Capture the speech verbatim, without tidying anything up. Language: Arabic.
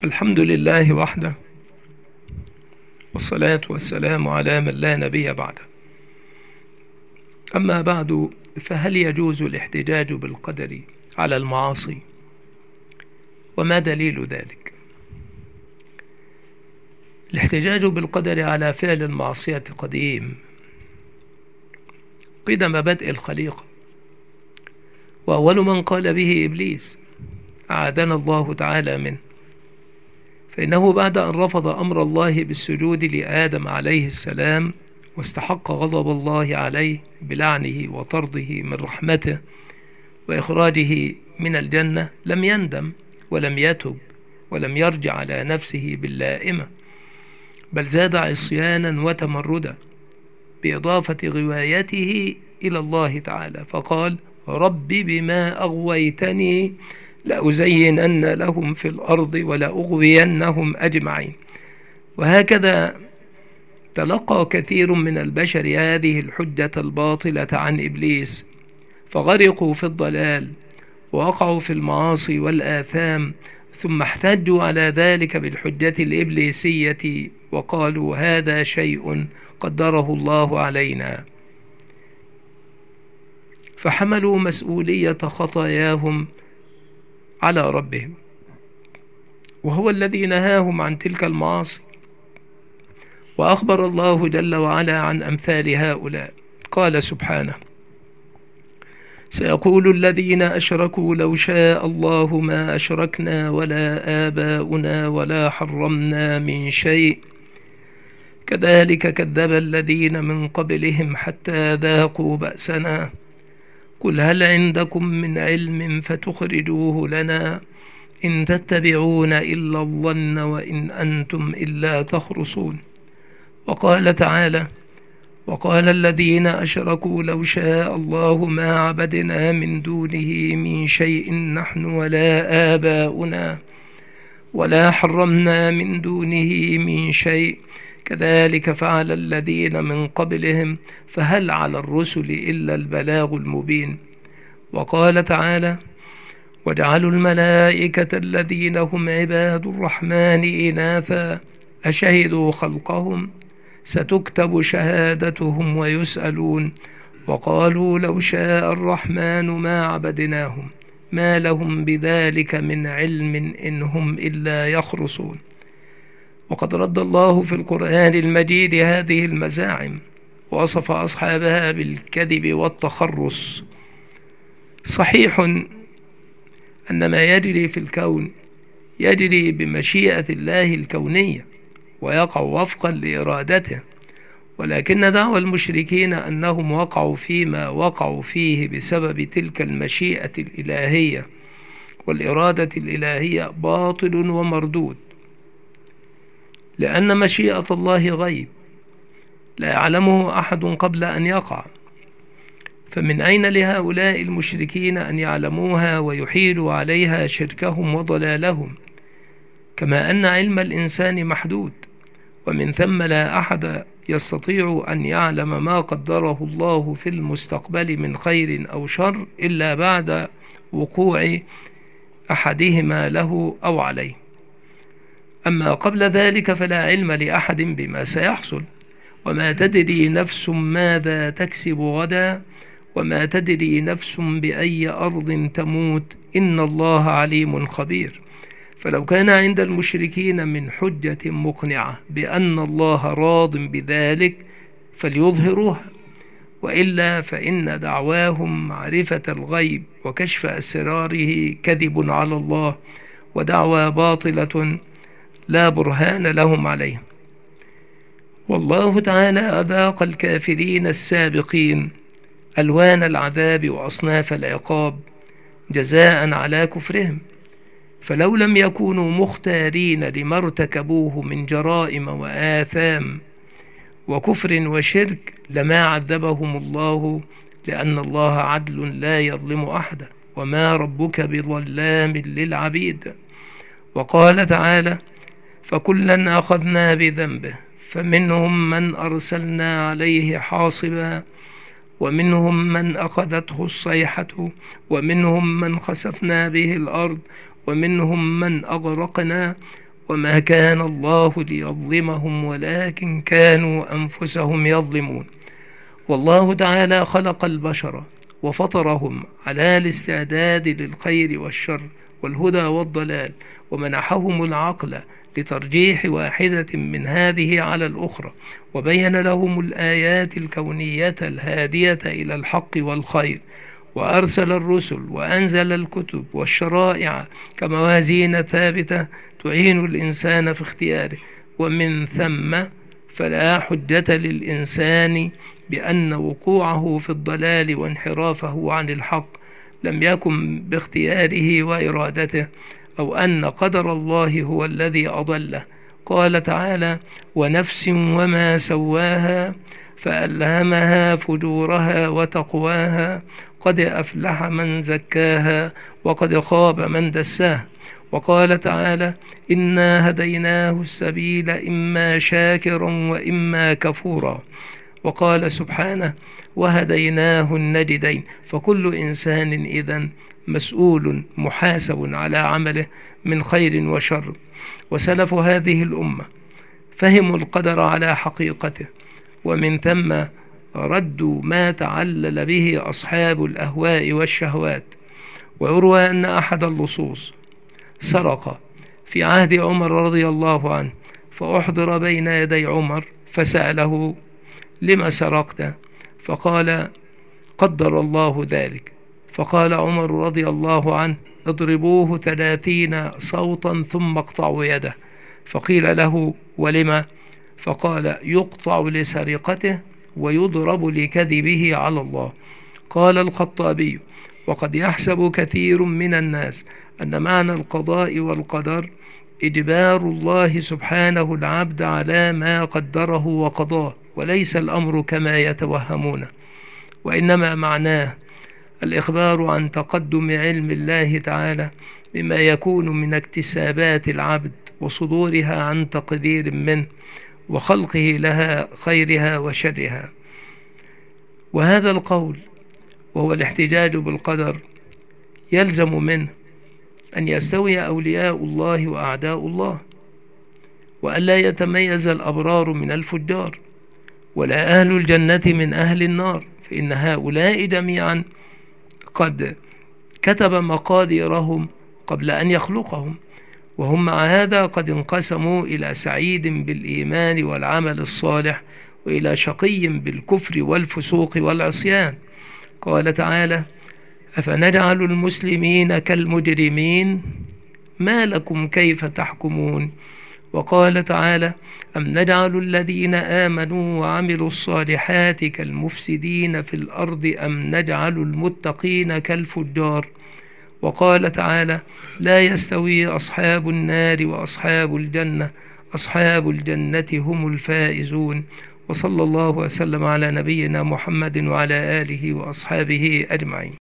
الحمد لله وحده، والصلاة والسلام على من لا نبي بعده. أما بعد، فهل يجوز الاحتجاج بالقدر على المعاصي؟ وما دليل ذلك؟ الاحتجاج بالقدر على فعل المعصية قديم قدم بدء الخليقة، وأول من قال به إبليس أعاذنا الله تعالى منه، فإنه بعد أن رفض أمر الله بالسجود لآدم عليه السلام واستحق غضب الله عليه بلعنه وطرده من رحمته وإخراجه من الجنة، لم يندم ولم يتب ولم يرجع على نفسه باللائمة، بل زاد عصيانا وتمردا بإضافة غوايته إلى الله تعالى، فقال: رب بما أغويتني لأزينن لهم في الأرض ولأغوينهم أجمعين. وهكذا تلقى كثير من البشر هذه الحجة الباطلة عن إبليس، فغرقوا في الضلال ووقعوا في المعاصي والآثام، ثم احتجوا على ذلك بالحجة الإبليسية وقالوا: هذا شيء قدره الله علينا، فحملوا مسؤولية خطاياهم على ربهم، وهو الذي نهاهم عن تلك المعاصي. وأخبر الله جل وعلا عن أمثال هؤلاء، قال سبحانه: سيقول الذين أشركوا لو شاء الله ما أشركنا ولا آباؤنا ولا حرمنا من شيء كذلك كذب الذين من قبلهم حتى ذاقوا بأسنا قل هل عندكم من علم فتخرجوه لنا إن تتبعون إلا الظن وإن أنتم إلا تخرصون. وقال تعالى: وقال الذين أشركوا لو شاء الله ما عبدنا من دونه من شيء نحن ولا آباؤنا ولا حرمنا من دونه من شيء كذلك فعل الذين من قبلهم فهل على الرسل إلا البلاغ المبين. وقال تعالى: وجعلوا الملائكة الذين هم عباد الرحمن إناثا أشهدوا خلقهم ستكتب شهادتهم ويسألون وقالوا لو شاء الرحمن ما عبدناهم ما لهم بذلك من علم إن هم إلا يخرصون. وقد رد الله في القرآن المجيد هذه المزاعم ووصف أصحابها بالكذب والتخرص. صحيح أن ما يجري في الكون يجري بمشيئة الله الكونية ويقع وفقا لإرادته، ولكن دعوى المشركين أنهم وقعوا فيما وقعوا فيه بسبب تلك المشيئة الإلهية والإرادة الإلهية باطل ومردود، لأن مشيئة الله غيب لا يعلمه أحد قبل أن يقع، فمن أين لهؤلاء المشركين أن يعلموها ويحيلوا عليها شركهم وضلالهم؟ كما أن علم الإنسان محدود، ومن ثم لا أحد يستطيع أن يعلم ما قدره الله في المستقبل من خير أو شر إلا بعد وقوع أحدهما له أو عليه. أما قبل ذلك فلا علم لأحد بما سيحصل، وما تدري نفس ماذا تكسب غدا وما تدري نفس بأي أرض تموت إن الله عليم خبير. فلو كان عند المشركين من حجة مقنعة بأن الله راض بذلك فليظهروها، وإلا فإن دعواهم معرفة الغيب وكشف أسراره كذب على الله ودعوى باطلة لا برهان لهم عليه. والله تعالى أذاق الكافرين السابقين ألوان العذاب وأصناف العقاب جزاء على كفرهم، فلو لم يكونوا مختارين لما ارتكبوه من جرائم وآثام وكفر وشرك لما عذبهم الله، لأن الله عدل لا يظلم أحدا وما ربك بظلام للعبيد. وقال تعالى: فكلا أخذنا بذنبه فمنهم من أرسلنا عليه حاصبا ومنهم من أخذته الصيحة ومنهم من خسفنا به الأرض ومنهم من أغرقنا وما كان الله ليظلمهم ولكن كانوا أنفسهم يظلمون. والله تعالى خلق البشر وفطرهم على الاستعداد للخير والشر والهدى والضلال، ومنحهم العقل لترجيح واحدة من هذه على الأخرى، وبين لهم الآيات الكونية الهادية إلى الحق والخير، وأرسل الرسل وأنزل الكتب والشرائع كموازين ثابتة تعين الإنسان في اختياره. ومن ثم فلا حجة للإنسان بأن وقوعه في الضلال وانحرافه عن الحق لم يكن باختياره وإرادته، أو أن قدر الله هو الذي أضله. قال تعالى: ونفس وما سواها فألهمها فجورها وتقواها قد أفلح من زكاها وقد خاب من دساها. وقال تعالى: إنا هديناه السبيل إما شاكرا وإما كفورا. وقال سبحانه: وهديناه النجدين. فكل إنسان إذن مسؤول محاسب على عمله من خير وشر. وسلف هذه الأمة فهموا القدر على حقيقته، ومن ثم ردوا ما تعلل به أصحاب الأهواء والشهوات. ويروى أن أحد اللصوص سرق في عهد عمر رضي الله عنه، فأحضر بين يدي عمر فسأله: لما سرقت؟ فقال: قدر الله ذلك. فقال عمر رضي الله عنه: اضربوه ثلاثين صوتا ثم اقطعوا يده. فقيل له: ولما؟ فقال: يقطع لسرقته ويضرب لكذبه على الله. قال الخطابي: وقد يحسب كثير من الناس أن معنى القضاء والقدر إجبار الله سبحانه العبد على ما قدره وقضاه، وليس الأمر كما يتوهمون، وإنما معناه الإخبار عن تقدم علم الله تعالى بما يكون من اكتسابات العبد وصدورها عن تقدير منه وخلقه لها خيرها وشرها. وهذا القول وهو الاحتجاج بالقدر يلزم منه أن يستوي أولياء الله وأعداء الله، وألا يتميز الأبرار من الفجار، ولا أهل الجنة من أهل النار، فإن هؤلاء جميعا قد كتب مقاديرهم قبل أن يخلقهم، وهم مع هذا قد انقسموا إلى سعيد بالإيمان والعمل الصالح، وإلى شقي بالكفر والفسوق والعصيان. قال تعالى: أفنجعل المسلمين كالمجرمين ما لكم كيف تحكمون. وقال تعالى: أم نجعل الذين آمنوا وعملوا الصالحات كالمفسدين في الأرض أم نجعل المتقين كالفجار. وقال تعالى: لا يستوي أصحاب النار وأصحاب الجنة أصحاب الجنة هم الفائزون. وصلى الله وسلم على نبينا محمد وعلى آله وأصحابه أجمعين.